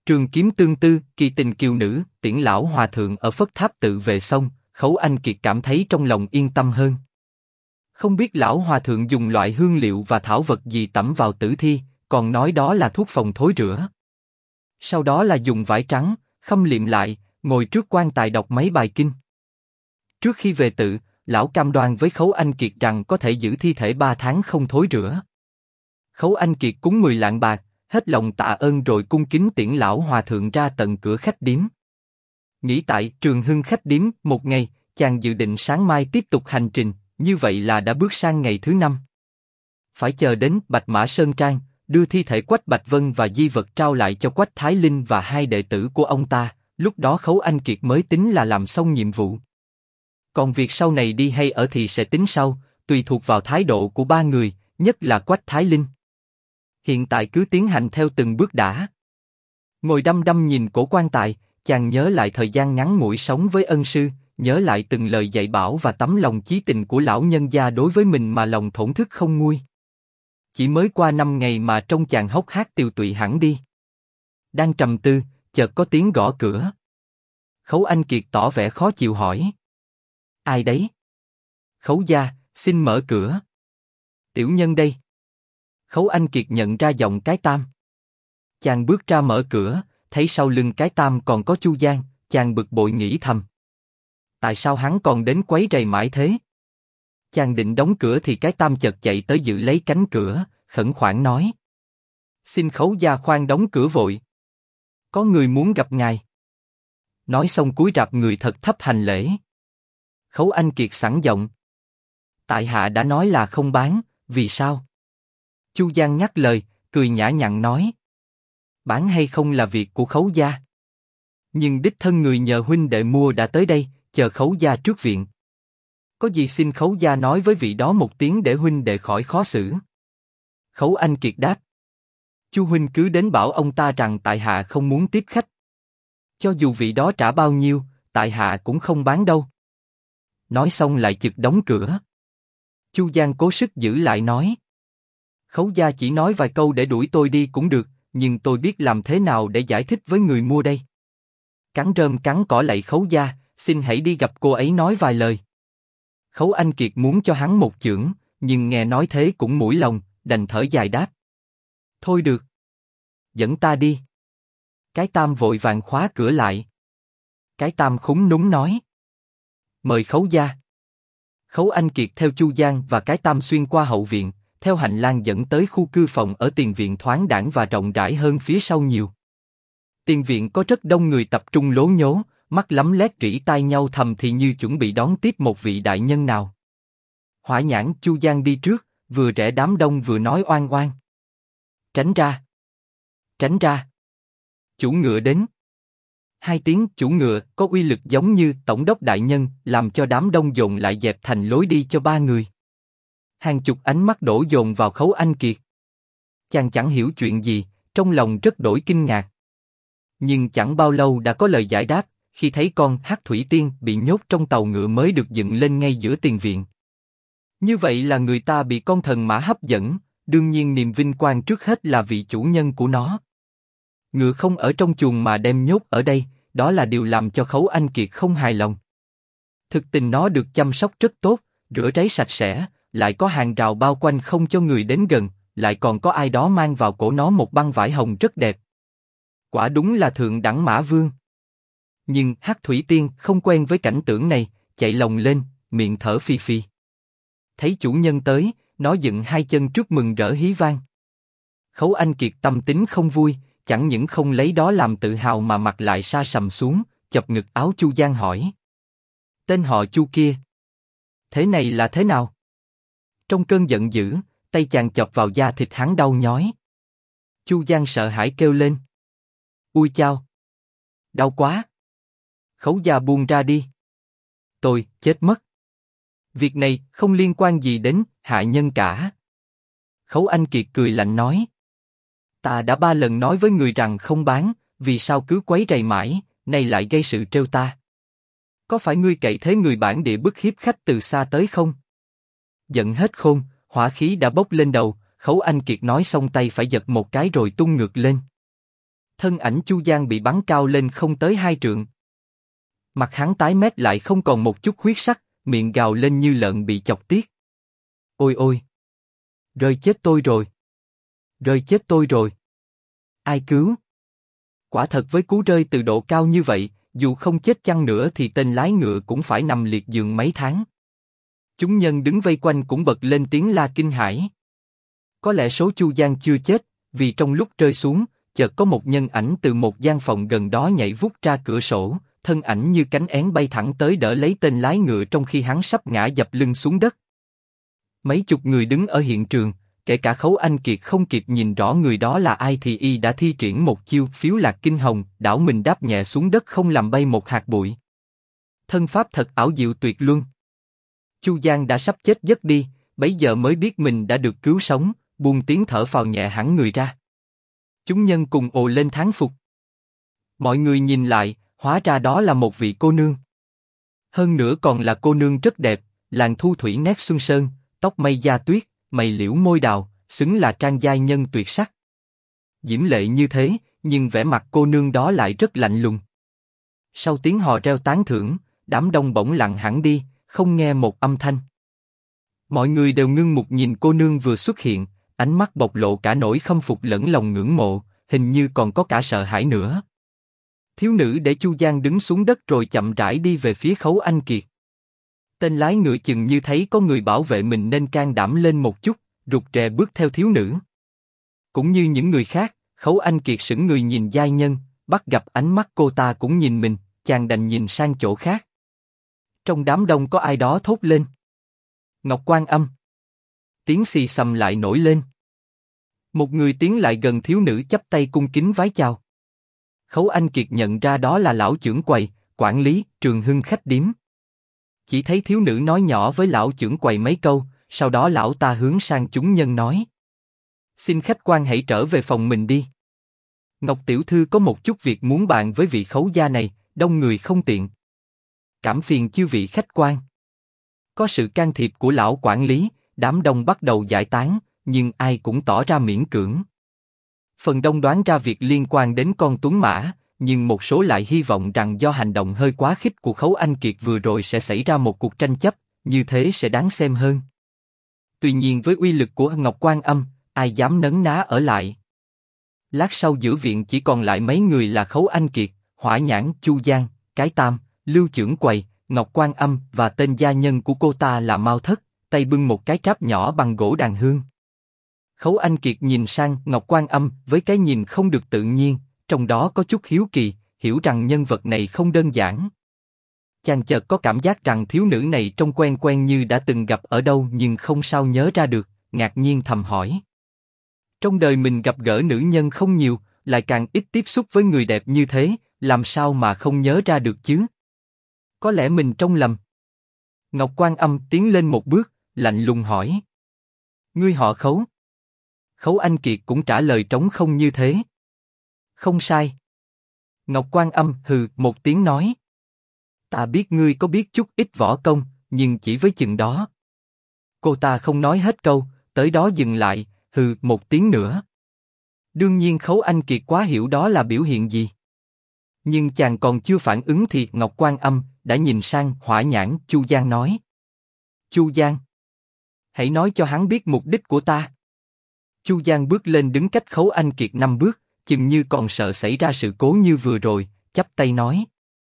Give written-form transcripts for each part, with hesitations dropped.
Trường kiếm tương tư, kỳ tình kiều nữ, tiễn lão hòa thượng ở Phất Tháp tự về xong, Khấu Anh Kiệt cảm thấy trong lòng yên tâm hơn. Không biết lão hòa thượng dùng loại hương liệu và thảo vật gì tẩm vào tử thi, còn nói đó là thuốc phòng thối rữa. Sau đó là dùng vải trắng, khâm liệm lại, ngồi trước quan tài đọc mấy bài kinh. Trước khi về tự, lão cam đoan với Khấu Anh Kiệt rằng có thể giữ thi thể 3 tháng không thối rữa. Khấu Anh Kiệt cúng 10 lạng bạc, hết lòng tạ ơn rồi cung kính tiễn lão hòa thượng ra tận cửa khách điếm. Nghỉ tại Trường Hưng khách điếm một ngày, chàng dự định sáng mai tiếp tục hành trình, như vậy là đã bước sang ngày thứ 5. Phải chờ đến Bạch Mã Sơn Trang, đưa thi thể Quách Bạch Vân và di vật trao lại cho Quách Thái Linh và 2 đệ tử của ông ta, lúc đó Khấu Anh Kiệt mới tính là làm xong nhiệm vụ. Còn việc sau này đi hay ở thì sẽ tính sau, tùy thuộc vào thái độ của 3 người, nhất là Quách Thái Linh. Hiện tại cứ tiến hành theo từng bước đã. Ngồi đăm đăm nhìn cổ quan tài, chàng nhớ lại thời gian ngắn ngủi sống với ân sư, nhớ lại từng lời dạy bảo và tấm lòng chí tình của lão nhân gia đối với mình mà lòng thổn thức không nguôi. Chỉ mới qua 5 ngày mà trông chàng hốc hác tiều tụy hẳn đi. Đang trầm tư, chợt có tiếng gõ cửa. Khấu Anh Kiệt tỏ vẻ khó chịu hỏi: ai đấy? Khấu gia, xin mở cửa. Tiểu nhân đây. Khấu Anh Kiệt nhận ra giọng cái Tam. Chàng bước ra mở cửa, thấy sau lưng cái Tam còn có Chu Giang, chàng bực bội nghĩ thầm: tại sao hắn còn đến quấy rầy mãi thế? Chàng định đóng cửa thì cái Tam chợt chạy tới giữ lấy cánh cửa, khẩn khoản nói: xin Khấu gia khoan đóng cửa vội. Có người muốn gặp ngài. Nói xong cúi rạp người thật thấp hành lễ. Khấu Anh Kiệt sẵn giọng: tại hạ đã nói là không bán, vì sao? Chu Giang nhắc lời, cười nhã nhặn nói: bán hay không là việc của Khấu gia. Nhưng đích thân người nhờ huynh đệ mua đã tới đây, chờ Khấu gia trước viện. Có gì xin Khấu gia nói với vị đó một tiếng để huynh đệ khỏi khó xử. Khấu Anh Kiệt đáp: Chu huynh cứ đến bảo ông ta rằng tại hạ không muốn tiếp khách. Cho dù vị đó trả bao nhiêu, tại hạ cũng không bán đâu. Nói xong lại chực đóng cửa. Chu Giang cố sức giữ lại nói: Khấu gia chỉ nói vài câu để đuổi tôi đi cũng được, nhưng tôi biết làm thế nào để giải thích với người mua đây. Cắn rơm cắn cỏ lạy Khấu gia, xin hãy đi gặp cô ấy nói vài lời. Khấu Anh Kiệt muốn cho hắn một chưởng, nhưng nghe nói thế cũng mũi lòng, đành thở dài đáp: thôi được. Dẫn ta đi. Cái Tam vội vàng khóa cửa lại. Cái Tam khúm núm nói: mời Khấu gia. Khấu Anh Kiệt theo Chu Giang và cái Tam xuyên qua hậu viện, theo hành lang dẫn tới khu cư phòng ở tiền viện thoáng đãng và rộng rãi hơn phía sau nhiều. Tiền viện có rất đông người tập trung lố nhố, mắt lắm lét rỉ tai nhau thầm thì như chuẩn bị đón tiếp một vị đại nhân nào. Hỏa nhãn Chu Giang đi trước, vừa rẽ đám đông vừa nói oan oan: tránh ra, tránh ra. Chủ ngựa đến. 2 tiếng chủ ngựa có uy lực giống như tổng đốc đại nhân, làm cho đám đông dồn lại dẹp thành lối đi cho 3 người. Hàng chục ánh mắt đổ dồn vào Khấu Anh Kiệt. Chàng chẳng hiểu chuyện gì, trong lòng rất đổi kinh ngạc. Nhưng chẳng bao lâu đã có lời giải đáp, khi thấy con Hắc Thủy Tiên bị nhốt trong tàu ngựa mới được dựng lên ngay giữa tiền viện. Như vậy là người ta bị con thần mã hấp dẫn, đương nhiên niềm vinh quang trước hết là vị chủ nhân của nó. Ngựa không ở trong chuồng mà đem nhốt ở đây, đó là điều làm cho Khấu Anh Kiệt không hài lòng. Thực tình nó được chăm sóc rất tốt, rửa ráy sạch sẽ, lại có hàng rào bao quanh không cho người đến gần, lại còn có ai đó mang vào cổ nó một băng vải hồng rất đẹp. Quả đúng là thượng đẳng mã vương. Nhưng Hắc Thủy Tiên không quen với cảnh tượng này, chạy lồng lên, miệng thở phì phì. Thấy chủ nhân tới, nó dựng 2 chân trước mừng rỡ hí vang. Khấu Anh Kiệt tâm tính không vui, chẳng những không lấy đó làm tự hào mà mặt lại sa sầm xuống, chọc ngực áo Chu Giang hỏi: tên họ Chu kia, thế này là thế nào? Trong cơn giận dữ, tay chàng chọc vào da thịt hắn đau nhói. Chu Giang sợ hãi kêu lên: ui chao, đau quá. Khấu gia buông ra đi. Tôi chết mất. Việc này không liên quan gì đến hạ nhân cả. Khấu Anh Kiệt cười lạnh nói: ta đã 3 lần nói với người rằng không bán, vì sao cứ quấy rầy mãi, nay lại gây sự trêu ta? Có phải ngươi cậy thế người bản địa bức hiếp khách từ xa tới không? Giận hết khôn, hỏa khí đã bốc lên đầu, Khấu Anh Kiệt nói xong tay phải giật một cái rồi tung ngược lên. Thân ảnh Chu Giang bị bắn cao lên không tới 2 trượng. Mặt hắn tái mét lại không còn một chút huyết sắc, miệng gào lên như lợn bị chọc tiết. Ôi ôi! Rơi chết tôi rồi! Rơi chết tôi rồi! Ai cứu? Quả thật với cú rơi từ độ cao như vậy, dù không chết chăng nữa thì tên lái ngựa cũng phải nằm liệt giường mấy tháng. Chúng nhân đứng vây quanh cũng bật lên tiếng la kinh hãi. Có lẽ số Chu Giang chưa chết, vì trong lúc rơi xuống, chợt có một nhân ảnh từ một gian phòng gần đó nhảy vút ra cửa sổ, thân ảnh như cánh én bay thẳng tới đỡ lấy tên lái ngựa trong khi hắn sắp ngã dập lưng xuống đất. Mấy chục người đứng ở hiện trường, kể cả Khấu Anh Kiệt không kịp nhìn rõ người đó là ai thì y đã thi triển một chiêu phiếu lạc kinh hồng, đảo mình đáp nhẹ xuống đất không làm bay một hạt bụi. Thân pháp thật ảo diệu tuyệt luân. Chu Giang đã sắp chết giấc đi, bấy giờ mới biết mình đã được cứu sống, buông tiếng thở phào nhẹ hẳn người ra. Chúng nhân cùng ồ lên thán phục. Mọi người nhìn lại, hóa ra đó là một vị cô nương. Hơn nữa còn là cô nương rất đẹp, làn thu thủy nét xuân sơn, tóc mây da tuyết, mày liễu môi đào, xứng là trang giai nhân tuyệt sắc. Diễm lệ như thế, nhưng vẻ mặt cô nương đó lại rất lạnh lùng. Sau tiếng hò reo tán thưởng, đám đông bỗng lặng hẳn đi, không nghe một âm thanh. Mọi người đều ngưng mục nhìn cô nương vừa xuất hiện, ánh mắt bộc lộ cả nỗi khâm phục lẫn lòng ngưỡng mộ, hình như còn có cả sợ hãi nữa. Thiếu nữ để Chu Giang đứng xuống đất rồi chậm rãi đi về phía Khấu Anh Kiệt. Tên lái ngựa chừng như thấy có người bảo vệ mình nên can đảm lên một chút, rụt rè bước theo thiếu nữ. Cũng như những người khác, Khấu Anh Kiệt sững người nhìn giai nhân, bắt gặp ánh mắt cô ta cũng nhìn mình, chàng đành nhìn sang chỗ khác. Trong đám đông có ai đó thốt lên. Ngọc Quan Âm. Tiếng xì xầm lại nổi lên. Một người tiến lại gần thiếu nữ chắp tay cung kính vái chào. Khấu Anh Kiệt nhận ra đó là lão chưởng quầy, quản lý, Trường Hưng khách điếm. Chỉ thấy thiếu nữ nói nhỏ với lão chưởng quầy mấy câu, sau đó lão ta hướng sang chúng nhân nói. Xin khách quan hãy trở về phòng mình đi. Ngọc tiểu thư có một chút việc muốn bàn với vị khấu gia này, đông người không tiện. Cảm phiền chư vị khách quan. Có sự can thiệp của lão quản lý, đám đông bắt đầu giải tán, nhưng ai cũng tỏ ra miễn cưỡng. Phần đông đoán ra việc liên quan đến con tuấn mã, nhưng một số lại hy vọng rằng do hành động hơi quá khích của Khấu Anh Kiệt vừa rồi sẽ xảy ra một cuộc tranh chấp, như thế sẽ đáng xem hơn. Tuy nhiên với uy lực của Ngọc Quan Âm, ai dám nấn ná ở lại. Lát sau giữa viện chỉ còn lại mấy người là Khấu Anh Kiệt, Hỏa Nhãn, Chu Giang, Cái Tam, Lưu Chưởng Quầy, Ngọc Quan Âm và tên gia nhân của cô ta là Mao Thất, tay bưng một cái tráp nhỏ bằng gỗ đàn hương. Khấu Anh Kiệt nhìn sang Ngọc Quan Âm với cái nhìn không được tự nhiên, trong đó có chút hiếu kỳ, hiểu rằng nhân vật này không đơn giản. Chàng chợt có cảm giác rằng thiếu nữ này trông quen quen như đã từng gặp ở đâu nhưng không sao nhớ ra được, ngạc nhiên thầm hỏi. Trong đời mình gặp gỡ nữ nhân không nhiều, lại càng ít tiếp xúc với người đẹp như thế, làm sao mà không nhớ ra được chứ? Có lẽ mình trông lầm. Ngọc Quan Âm tiến lên một bước, lạnh lùng hỏi. Ngươi họ Khấu? Khấu Anh Kiệt cũng trả lời trống không như thế. Không sai. Ngọc Quan Âm hừ một tiếng nói. Ta biết ngươi có biết chút ít võ công, nhưng chỉ với chừng đó. Cô ta không nói hết câu, tới đó dừng lại, hừ một tiếng nữa. Đương nhiên Khấu Anh Kiệt quá hiểu đó là biểu hiện gì. Nhưng chàng còn chưa phản ứng thì Ngọc Quan Âm đã nhìn sang Hỏa Nhãn, Chu Giang nói. Chu Giang, hãy nói cho hắn biết mục đích của ta. Chu Giang bước lên đứng cách Khấu Anh Kiệt 5 bước, chừng như còn sợ xảy ra sự cố như vừa rồi, chắp tay nói.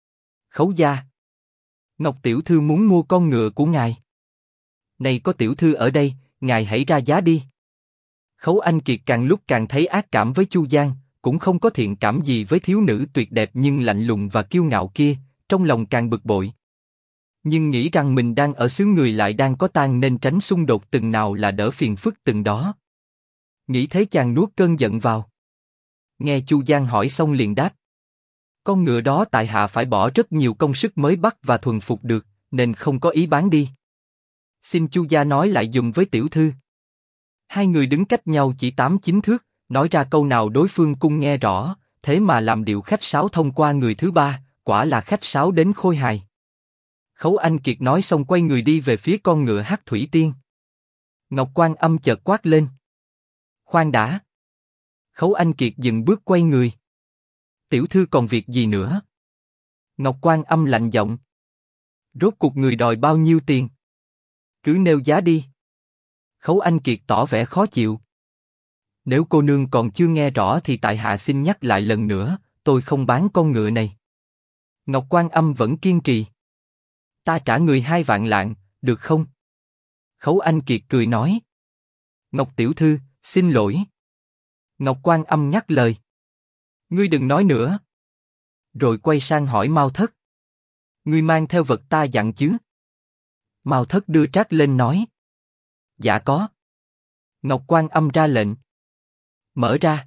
Khấu gia, Ngọc tiểu thư muốn mua con ngựa của ngài. Này có tiểu thư ở đây, ngài hãy ra giá đi. Khấu Anh Kiệt càng lúc càng thấy ác cảm với Chu Giang, cũng không có thiện cảm gì với thiếu nữ tuyệt đẹp nhưng lạnh lùng và kiêu ngạo kia, trong lòng càng bực bội. Nhưng nghĩ rằng mình đang ở xứ người lại đang có tang nên tránh xung đột từng nào là đỡ phiền phức từng đó. Nghĩ thế chàng nuốt cơn giận vào. Nghe Chu Giang hỏi xong liền đáp. Con ngựa đó tại hạ phải bỏ rất nhiều công sức mới bắt và thuần phục được, nên không có ý bán đi. Xin Chu gia nói lại dùm với tiểu thư. Hai người đứng cách nhau chỉ 8-9 thước, nói ra câu nào đối phương cũng nghe rõ, thế mà làm điệu khách sáo thông qua người thứ ba, quả là khách sáo đến khôi hài. Khấu Anh Kiệt nói xong quay người đi về phía con ngựa hắc thủy tiên. Ngọc Quan Âm chợt quát lên. Khoan đã. Khấu Anh Kiệt dừng bước quay người. Tiểu thư còn việc gì nữa? Ngọc Quan Âm lạnh giọng. Rốt cuộc người đòi bao nhiêu tiền? Cứ nêu giá đi. Khấu Anh Kiệt tỏ vẻ khó chịu. Nếu cô nương còn chưa nghe rõ thì tại hạ xin nhắc lại lần nữa, tôi không bán con ngựa này. Ngọc Quan Âm vẫn kiên trì. Ta trả người 2 vạn lạng, được không? Khấu Anh Kiệt cười nói. Ngọc tiểu thư, xin lỗi. Ngọc Quan Âm nhắc lời. Ngươi đừng nói nữa. Rồi quay sang hỏi Mao Thất. Ngươi mang theo vật ta dặn chứ? Mao Thất đưa trác lên nói. Dạ có. Ngọc Quan Âm ra lệnh. Mở ra.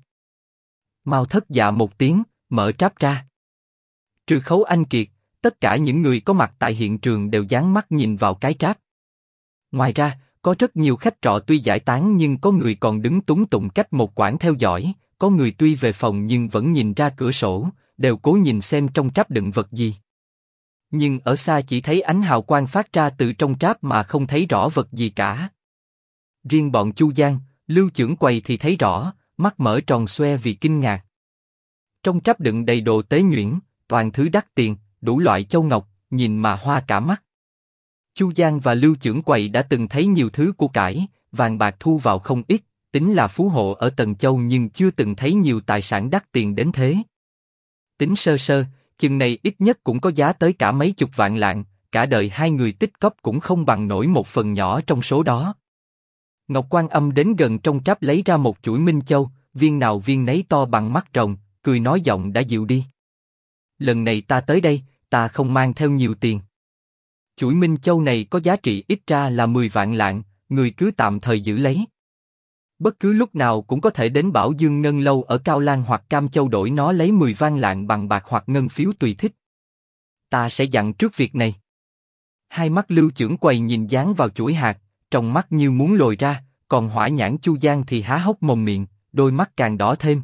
Mao Thất dạ một tiếng, mở tráp ra. Trừ Khấu Anh Kiệt, tất cả những người có mặt tại hiện trường đều dán mắt nhìn vào cái tráp. Ngoài ra, có rất nhiều khách trọ tuy giải tán nhưng có người còn đứng túng tụng cách một quãng theo dõi, có người tuy về phòng nhưng vẫn nhìn ra cửa sổ, đều cố nhìn xem trong tráp đựng vật gì. Nhưng ở xa chỉ thấy ánh hào quang phát ra từ trong tráp mà không thấy rõ vật gì cả. Riêng bọn Chu Giang, Lưu Chưởng Quầy thì thấy rõ, mắt mở tròn xoe vì kinh ngạc. Trong tráp đựng đầy đồ tế nhuyễn, toàn thứ đắt tiền, đủ loại châu ngọc, nhìn mà hoa cả mắt. Chu Giang và Lưu Chưởng Quầy đã từng thấy nhiều thứ của cải, vàng bạc thu vào không ít, tính là phú hộ ở Tần Châu nhưng chưa từng thấy nhiều tài sản đắt tiền đến thế. Tính sơ sơ, chừng này ít nhất cũng có giá tới cả mấy chục vạn lạng, cả đời hai người tích cóp cũng không bằng nổi một phần nhỏ trong số đó. Ngọc Quan Âm đến gần trong tráp lấy ra một chuỗi minh châu, viên nào viên nấy to bằng mắt rồng, cười nói giọng đã dịu đi. Lần này ta tới đây, ta không mang theo nhiều tiền. Chuỗi minh châu này có giá trị ít ra là 10 vạn lạng, người cứ tạm thời giữ lấy. Bất cứ lúc nào cũng có thể đến Bảo Dương Ngân Lâu ở Cao Lan hoặc Cam Châu đổi nó lấy 10 vạn lạng bằng bạc hoặc ngân phiếu tùy thích. Ta sẽ dặn trước việc này. Hai mắt Lưu Chưởng Quầy nhìn dán vào chuỗi hạt, trong mắt như muốn lồi ra, còn Hỏa Nhãn Chu Giang thì há hốc mồm miệng, đôi mắt càng đỏ thêm.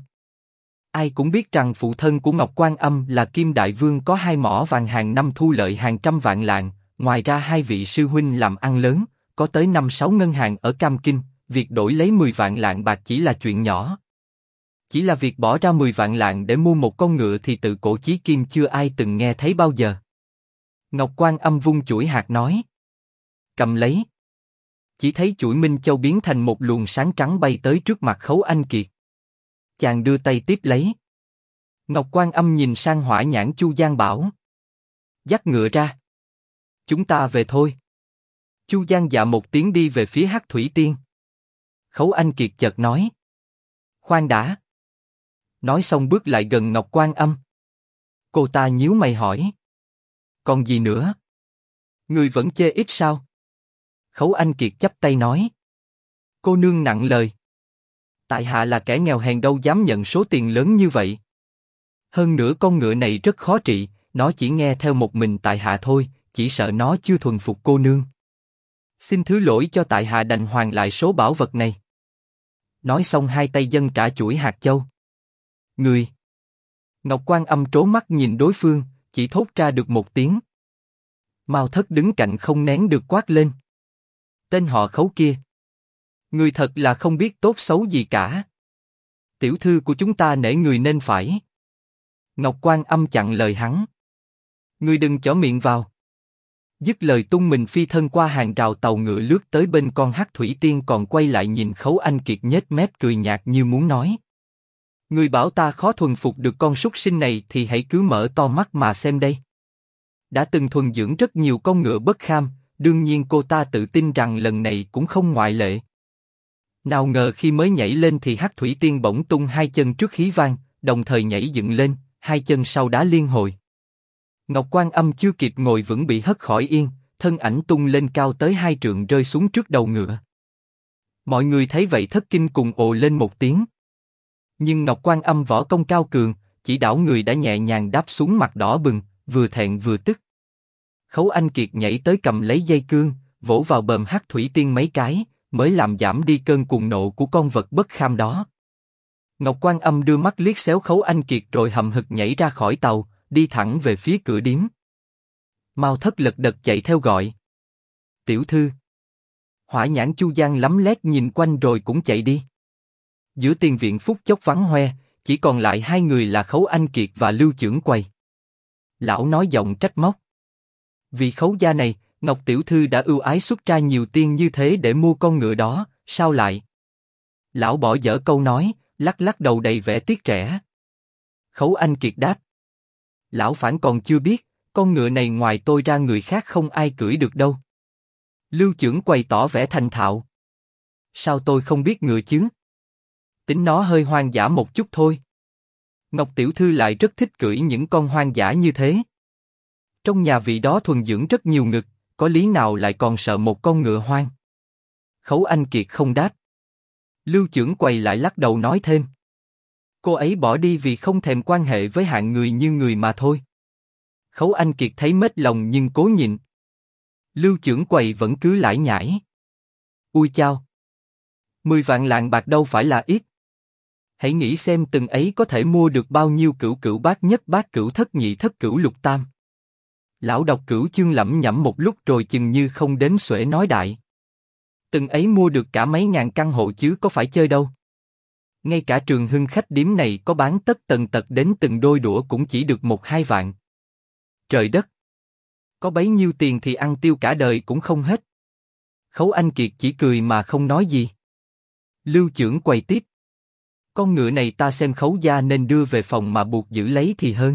Ai cũng biết rằng phụ thân của Ngọc Quan Âm là Kim Đại Vương có 2 mỏ vàng hàng năm thu lợi hàng trăm vạn lạng, ngoài ra 2 vị sư huynh làm ăn lớn, có tới 5-6 ngân hàng ở Cam Kinh, việc đổi lấy 10 vạn lạng bạc chỉ là chuyện nhỏ. Chỉ là việc bỏ ra 10 vạn lạng để mua một con ngựa thì tự cổ chí kim chưa ai từng nghe thấy bao giờ. Ngọc Quan Âm vung chuỗi hạt nói. Cầm lấy. Chỉ thấy chuỗi minh châu biến thành một luồng sáng trắng bay tới trước mặt Khấu Anh Kiệt. Chàng đưa tay tiếp lấy. Ngọc Quan Âm nhìn sang Hỏa Nhãn Chu Giang bảo. Dắt ngựa ra. Chúng ta về thôi. Chu Giang dạ một tiếng đi về phía Hắc Thủy Tiên. Khấu Anh Kiệt chợt nói. Khoan đã. Nói xong bước lại gần Ngọc Quan Âm. Cô ta nhíu mày hỏi. Còn gì nữa? Người vẫn chê ít sao? Khấu Anh Kiệt chắp tay nói. Cô nương nặng lời. Tại hạ là kẻ nghèo hèn đâu dám nhận số tiền lớn như vậy. Hơn nữa con ngựa này rất khó trị, nó chỉ nghe theo một mình tại hạ thôi, chỉ sợ nó chưa thuần phục cô nương. Xin thứ lỗi cho tại hạ đành hoàn lại số bảo vật này. Nói xong hai tay dâng trả chuỗi hạt châu. Người. Ngọc Quan Âm trố mắt nhìn đối phương, chỉ thốt ra được một tiếng. Mao Thất đứng cạnh không nén được quát lên. Tên họ Khấu kia. Người thật là không biết tốt xấu gì cả. Tiểu thư của chúng ta nể người nên phải. Ngọc Quan Âm chặn lời hắn. Người đừng chỏ miệng vào. Dứt lời tung mình phi thân qua hàng rào tàu ngựa lướt tới bên con Hắc Thủy Tiên còn quay lại nhìn Khấu Anh Kiệt nhếch mép cười nhạt như muốn nói. Người bảo ta khó thuần phục được con súc sinh này thì hãy cứ mở to mắt mà xem đây. Đã từng thuần dưỡng rất nhiều con ngựa bất kham, đương nhiên cô ta tự tin rằng lần này cũng không ngoại lệ. Nào ngờ khi mới nhảy lên thì Hắc Thủy Tiên bỗng tung hai chân trước khí vang, đồng thời nhảy dựng lên, hai chân sau đá liên hồi. Ngọc Quan Âm chưa kịp ngồi vững bị hất khỏi yên, thân ảnh tung lên cao tới 2 trượng rơi xuống trước đầu ngựa. Mọi người thấy vậy thất kinh cùng ồ lên một tiếng. Nhưng Ngọc Quan Âm võ công cao cường, chỉ đảo người đã nhẹ nhàng đáp xuống mặt đỏ bừng, vừa thẹn vừa tức. Khấu Anh Kiệt nhảy tới cầm lấy dây cương, vỗ vào bờm Hắc Thủy Tiên mấy cái, mới làm giảm đi cơn cuồng nộ của con vật bất kham đó. Ngọc Quan Âm đưa mắt liếc xéo Khấu Anh Kiệt rồi hậm hực nhảy ra khỏi tàu, đi thẳng về phía cửa điếm. Mao Thất lật đật chạy theo gọi. Tiểu thư. Hỏa Nhãn Chu Giang lấm lét nhìn quanh rồi cũng chạy đi. Giữa tiền viện phút chốc vắng hoe, chỉ còn lại hai người là Khấu Anh Kiệt và Lưu Chưởng Quầy. Lão nói giọng trách móc. Vì Khấu gia này, Ngọc tiểu thư đã ưu ái xuất ra nhiều tiền như thế để mua con ngựa đó, sao lại? Lão bỏ dở câu nói, lắc lắc đầu đầy vẻ tiếc rẻ. Khấu Anh Kiệt đáp. Lão phản còn chưa biết, con ngựa này ngoài tôi ra người khác không ai cưỡi được đâu. Lưu Chưởng Quầy tỏ vẻ thành thạo. Sao tôi không biết ngựa chứ? Tính nó hơi hoang dã một chút thôi. Ngọc tiểu thư lại rất thích cưỡi những con hoang dã như thế. Trong nhà vị đó thuần dưỡng rất nhiều ngực, có lý nào lại còn sợ một con ngựa hoang? Khấu Anh Kiệt không đáp. Lưu Chưởng Quầy lại lắc đầu nói thêm. Cô ấy bỏ đi vì không thèm quan hệ với hạng người như người mà thôi. Khấu Anh Kiệt thấy mết lòng nhưng cố nhịn. Lưu Chưởng Quầy vẫn cứ lải nhải. Ui chao! 10 vạn lạng bạc đâu phải là ít. Hãy nghĩ xem từng ấy có thể mua được bao nhiêu cửu cửu bát nhất bát cửu thất nhị thất cửu lục tam. Lão đọc cửu chương lẩm nhẩm một lúc rồi chừng như không đếm xuể nói đại. Từng ấy mua được cả mấy ngàn căn hộ chứ có phải chơi đâu. Ngay cả Trường Hưng khách điếm này có bán tất tần tật đến từng đôi đũa cũng chỉ được 1-2 vạn. Trời đất! Có bấy nhiêu tiền thì ăn tiêu cả đời cũng không hết. Khấu Anh Kiệt chỉ cười mà không nói gì. Lưu Chưởng Quầy tiếp. Con ngựa này ta xem Khấu gia nên đưa về phòng mà buộc giữ lấy thì hơn.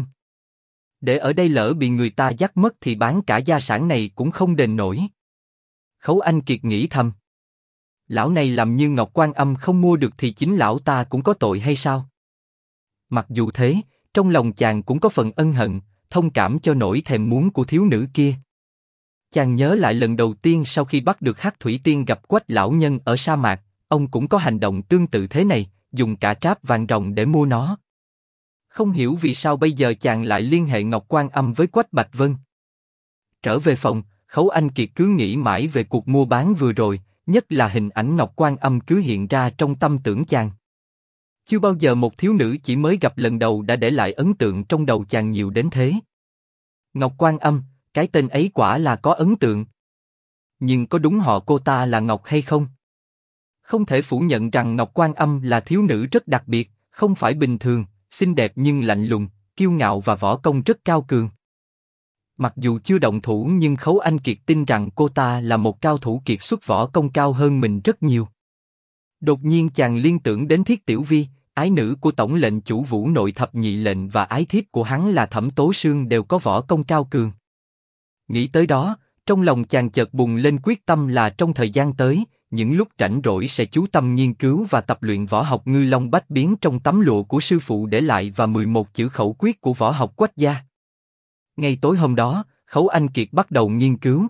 Để ở đây lỡ bị người ta dắt mất thì bán cả gia sản này cũng không đền nổi. Khấu Anh Kiệt nghĩ thầm. Lão này làm như Ngọc Quan Âm không mua được thì chính lão ta cũng có tội hay sao? Mặc dù thế, trong lòng chàng cũng có phần ân hận, thông cảm cho nỗi thèm muốn của thiếu nữ kia. Chàng nhớ lại lần đầu tiên sau khi bắt được Hắc Thủy Tiên gặp Quách lão nhân ở sa mạc, ông cũng có hành động tương tự thế này, dùng cả tráp vàng ròng để mua nó. Không hiểu vì sao bây giờ chàng lại liên hệ Ngọc Quan Âm với Quách Bạch Vân. Trở về phòng, Khấu Anh Kiệt cứ nghĩ mãi về cuộc mua bán vừa rồi, nhất là hình ảnh Ngọc Quan Âm cứ hiện ra trong tâm tưởng chàng. Chưa bao giờ một thiếu nữ chỉ mới gặp lần đầu đã để lại ấn tượng trong đầu chàng nhiều đến thế. Ngọc Quan Âm, cái tên ấy quả là có ấn tượng. Nhưng có đúng họ cô ta là Ngọc hay không? Không thể phủ nhận rằng Ngọc Quan Âm là thiếu nữ rất đặc biệt, không phải bình thường, xinh đẹp nhưng lạnh lùng, kiêu ngạo và võ công rất cao cường. Mặc dù chưa động thủ nhưng Khấu Anh Kiệt tin rằng cô ta là một cao thủ kiệt xuất võ công cao hơn mình rất nhiều. Đột nhiên chàng liên tưởng đến Thiết Tiểu Vi, ái nữ của tổng lệnh chủ Vũ Nội thập nhị lệnh và ái thiếp của hắn là Thẩm Tố Sương đều có võ công cao cường. Nghĩ tới đó, trong lòng chàng chợt bùng lên quyết tâm là trong thời gian tới, những lúc rảnh rỗi sẽ chú tâm nghiên cứu và tập luyện võ học Ngư Long Bách Biến trong tấm lụa của sư phụ để lại và 11 chữ khẩu quyết của võ học Quách gia. Ngay tối hôm đó, Khấu Anh Kiệt bắt đầu nghiên cứu.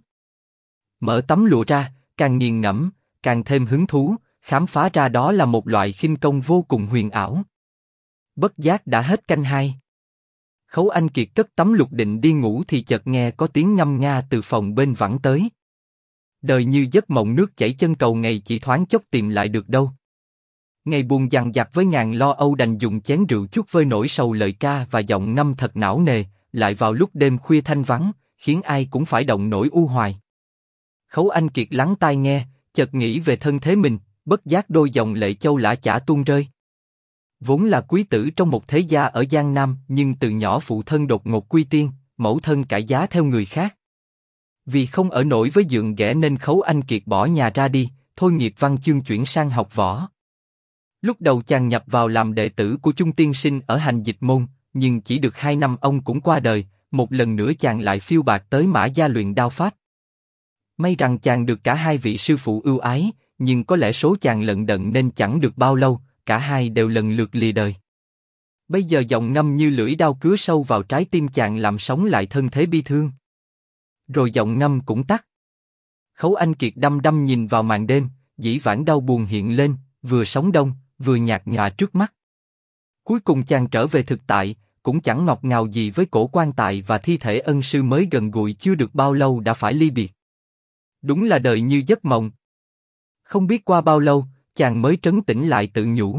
Mở tấm lụa ra, càng nghiền ngẫm, càng thêm hứng thú, khám phá ra đó là một loại khinh công vô cùng huyền ảo. Bất giác đã hết canh 2. Khấu Anh Kiệt cất tấm lục định đi ngủ thì chợt nghe có tiếng ngâm nga từ phòng bên vẳng tới. Đời như giấc mộng nước chảy chân cầu ngày chỉ thoáng chốc tìm lại được đâu. Ngày buồn dằn vặt với ngàn lo âu đành dùng chén rượu chút vơi nỗi sầu lời ca và giọng ngâm thật não nề, lại vào lúc đêm khuya thanh vắng, khiến ai cũng phải động nỗi u hoài. Khấu Anh Kiệt lắng tai nghe, chợt nghĩ về thân thế mình, bất giác đôi dòng lệ châu lã chả tuôn rơi. Vốn là quý tử trong một thế gia ở Giang Nam, nhưng từ nhỏ phụ thân đột ngột quy tiên, mẫu thân cải giá theo người khác. Vì không ở nổi với dượng ghẻ nên Khấu Anh Kiệt bỏ nhà ra đi, thôi nghiệp văn chương chuyển sang học võ. Lúc đầu chàng nhập vào làm đệ tử của Chung tiên sinh ở Hành Dịch môn, nhưng chỉ được 2 năm ông cũng qua đời, một lần nữa chàng lại phiêu bạt tới Mã Gia luyện đao pháp. May rằng chàng được cả hai vị sư phụ ưu ái, nhưng có lẽ số chàng lận đận nên chẳng được bao lâu, cả hai đều lần lượt lìa đời. Bây giờ giọng ngâm như lưỡi đao cứa sâu vào trái tim chàng làm sống lại thân thế bi thương. Rồi giọng ngâm cũng tắt. Khấu Anh Kiệt đăm đăm nhìn vào màn đêm, dĩ vãng đau buồn hiện lên, vừa sóng đông, vừa nhạt nhòa trước mắt. Cuối cùng chàng trở về thực tại, cũng chẳng ngọt ngào gì với cổ quan tài và thi thể ân sư mới gần gũi chưa được bao lâu đã phải ly biệt. Đúng là đời như giấc mộng. Không biết qua bao lâu, chàng mới trấn tĩnh lại tự nhủ.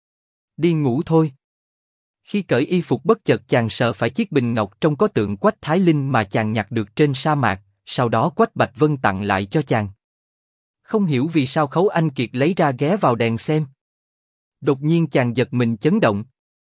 Đi ngủ thôi. Khi cởi y phục bất chợt chàng sợ phải chiếc bình ngọc trong có tượng Quách Thái Linh mà chàng nhặt được trên sa mạc, sau đó Quách Bạch Vân tặng lại cho chàng. Không hiểu vì sao Khấu Anh Kiệt lấy ra ghé vào đèn xem. Đột nhiên chàng giật mình chấn động.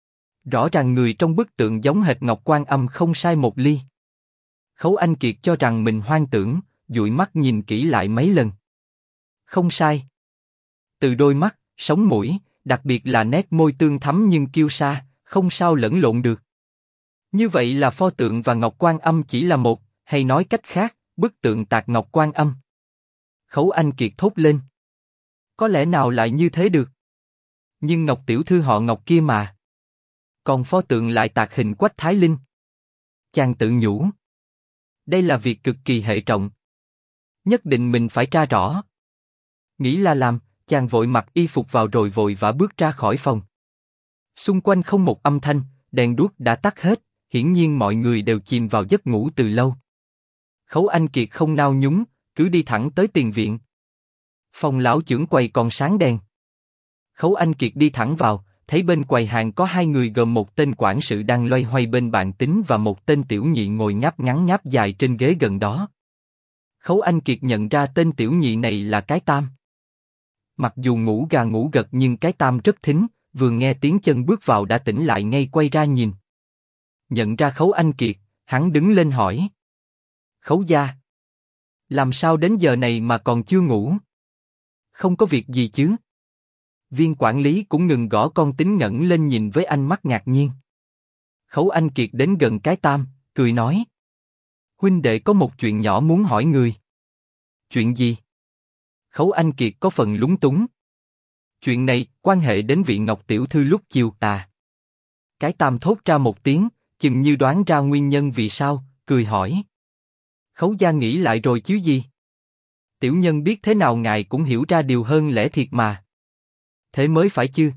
Rõ ràng người trong bức tượng giống hệt Ngọc Quan Âm không sai một ly. Khấu Anh Kiệt cho rằng mình hoang tưởng, dụi mắt nhìn kỹ lại mấy lần. Không sai. Từ đôi mắt, sống mũi, đặc biệt là nét môi tương thắm nhưng kiêu sa, không sao lẫn lộn được. Như vậy là pho tượng và Ngọc Quan Âm chỉ là một, hay nói cách khác, bức tượng tạc Ngọc Quan Âm. Khấu Anh Kiệt thốt lên. Có lẽ nào lại như thế được? Nhưng Ngọc tiểu thư họ Ngọc kia mà. Còn pho tượng lại tạc hình Quách Thái Linh. Chàng tự nhủ. Đây là việc cực kỳ hệ trọng. Nhất định mình phải tra rõ. Nghĩ là làm, chàng vội mặc y phục vào rồi vội vã bước ra khỏi phòng. Xung quanh không một âm thanh, đèn đuốc đã tắt hết, hiển nhiên mọi người đều chìm vào giấc ngủ từ lâu. Khấu Anh Kiệt không nao nhúng, cứ đi thẳng tới tiền viện. Phòng lão chưởng quầy còn sáng đèn. Khấu Anh Kiệt đi thẳng vào, thấy bên quầy hàng có hai người gồm một tên quản sự đang loay hoay bên bàn tính và một tên tiểu nhị ngồi ngáp ngắn ngáp dài trên ghế gần đó. Khấu Anh Kiệt nhận ra tên tiểu nhị này là cái Tam. Mặc dù ngủ gà ngủ gật nhưng cái Tam rất thính, vừa nghe tiếng chân bước vào đã tỉnh lại ngay quay ra nhìn. Nhận ra Khấu Anh Kiệt, hắn đứng lên hỏi. Khấu gia, làm sao đến giờ này mà còn chưa ngủ? Không có việc gì chứ? Viên quản lý cũng ngừng gõ con tính ngẩng lên nhìn với ánh mắt ngạc nhiên. Khấu Anh Kiệt đến gần cái Tam, cười nói. Huynh đệ có một chuyện nhỏ muốn hỏi người. Chuyện gì? Khấu Anh Kiệt có phần lúng túng. Chuyện này quan hệ đến vị Ngọc tiểu thư lúc chiều à. Cái Tam thốt ra một tiếng, chừng như đoán ra nguyên nhân vì sao, cười hỏi. Khấu gia nghĩ lại rồi chứ gì? Tiểu nhân biết thế nào ngài cũng hiểu ra điều hơn lẽ thiệt mà. Thế mới phải chứ.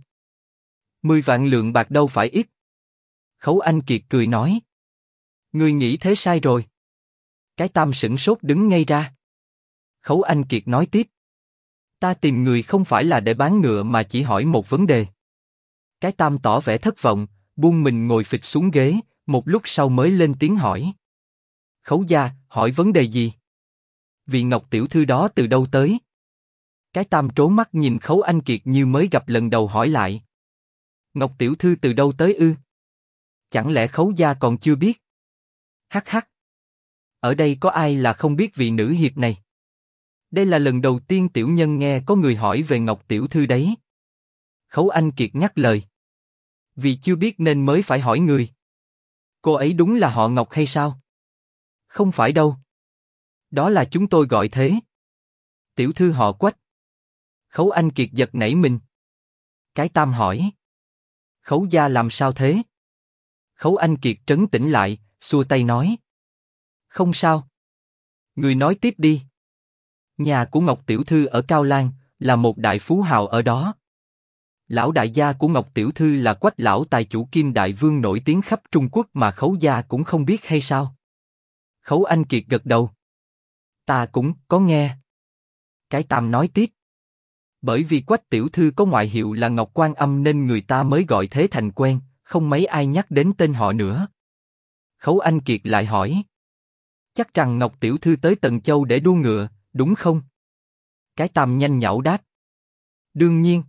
10 vạn lượng bạc đâu phải ít. Khấu Anh Kiệt cười nói. Ngươi nghĩ thế sai rồi. Cái Tam sửng sốt đứng ngay ra. Khấu Anh Kiệt nói tiếp. Ta tìm người không phải là để bán ngựa mà chỉ hỏi một vấn đề. Cái Tam tỏ vẻ thất vọng, buông mình ngồi phịch xuống ghế, một lúc sau mới lên tiếng hỏi. Khấu gia, hỏi vấn đề gì? Vị Ngọc tiểu thư đó từ đâu tới? Cái Tam trố mắt nhìn Khấu Anh Kiệt như mới gặp lần đầu hỏi lại. Ngọc tiểu thư từ đâu tới ư? Chẳng lẽ Khấu gia còn chưa biết? Hắc hắc. Ở đây có ai là không biết vị nữ hiệp này? Đây là lần đầu tiên tiểu nhân nghe có người hỏi về Ngọc tiểu thư đấy. Khấu Anh Kiệt ngắt lời. Vì chưa biết nên mới phải hỏi người. Cô ấy đúng là họ Ngọc hay sao? Không phải đâu. Đó là chúng tôi gọi thế. Tiểu thư họ Quách. Khấu Anh Kiệt giật nảy mình. Cái Tam hỏi. Khấu gia làm sao thế? Khấu Anh Kiệt trấn tĩnh lại, xua tay nói. Không sao. Người nói tiếp đi. Nhà của Ngọc tiểu thư ở Cao Lan, là một đại phú hào ở đó. Lão đại gia của Ngọc tiểu thư là Quách lão tài chủ Kim Đại Vương nổi tiếng khắp Trung Quốc mà Khấu gia cũng không biết hay sao? Khấu Anh Kiệt gật đầu. Ta cũng có nghe. Cái Tam nói tiếp. Bởi vì Quách tiểu thư có ngoại hiệu là Ngọc Quan Âm nên người ta mới gọi thế thành quen, không mấy ai nhắc đến tên họ nữa. Khấu Anh Kiệt lại hỏi. Chắc rằng Ngọc tiểu thư tới Tần Châu để đua ngựa, đúng không? Cái Tam nhanh nhảu đáp. Đương nhiên.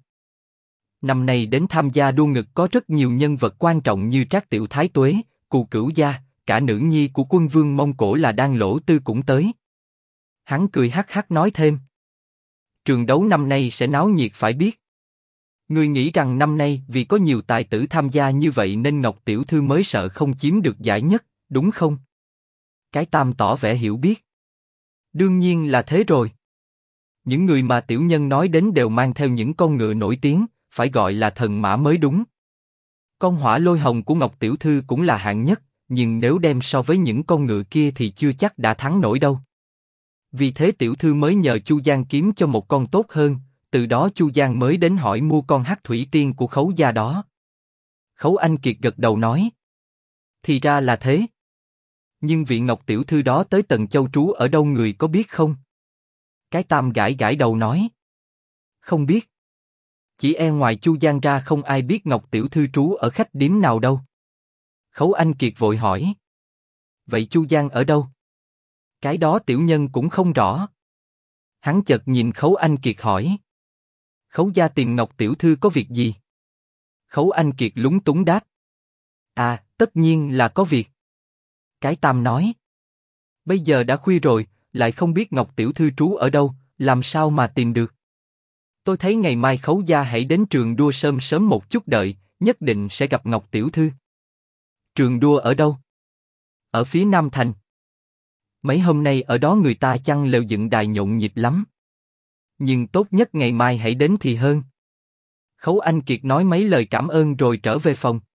Năm nay đến tham gia đua ngực có rất nhiều nhân vật quan trọng như Trác Tiểu Thái Tuế, Cù Cửu Gia, cả nữ nhi của quân vương Mông Cổ là Đan Lỗ Tư cũng tới. Hắn cười hắc hắc nói thêm. Trường đấu năm nay sẽ náo nhiệt phải biết. Ngươi nghĩ rằng năm nay vì có nhiều tài tử tham gia như vậy nên Ngọc tiểu thư mới sợ không chiếm được giải nhất, đúng không? Cái Tam tỏ vẻ hiểu biết. Đương nhiên là thế rồi. Những người mà tiểu nhân nói đến đều mang theo những con ngựa nổi tiếng, phải gọi là thần mã mới đúng. Con Hỏa Lôi Hồng của Ngọc tiểu thư cũng là hạng nhất, nhưng nếu đem so với những con ngựa kia thì chưa chắc đã thắng nổi đâu. Vì thế tiểu thư mới nhờ Chu Giang kiếm cho một con tốt hơn, từ đó Chu Giang mới đến hỏi mua con Hắc Thủy Tiên của Khấu gia đó. Khấu Anh Kiệt gật đầu nói. Thì ra là thế. Nhưng vị Ngọc tiểu thư đó tới Tần Châu trú ở đâu người có biết không? Cái Tam gãi gãi đầu nói. Không biết. Chỉ e ngoài Chu Giang ra không ai biết Ngọc tiểu thư trú ở khách điếm nào đâu. Khấu Anh Kiệt vội hỏi. Vậy Chu Giang ở đâu? Cái đó tiểu nhân cũng không rõ. Hắn chợt nhìn Khấu Anh Kiệt hỏi. Khấu gia tìm Ngọc tiểu thư có việc gì? Khấu Anh Kiệt lúng túng đáp. À, tất nhiên là có việc. Cái Tam nói. Bây giờ đã khuya rồi, lại không biết Ngọc tiểu thư trú ở đâu, làm sao mà tìm được? Tôi thấy ngày mai Khấu gia hãy đến trường đua sớm sớm một chút đợi, nhất định sẽ gặp Ngọc tiểu thư. Trường đua ở đâu? Ở phía Nam Thành. Mấy hôm nay ở đó người ta chăn lều dựng đài nhộn nhịp lắm. Nhưng tốt nhất ngày mai hãy đến thì hơn. Khấu Anh Kiệt nói mấy lời cảm ơn rồi trở về phòng.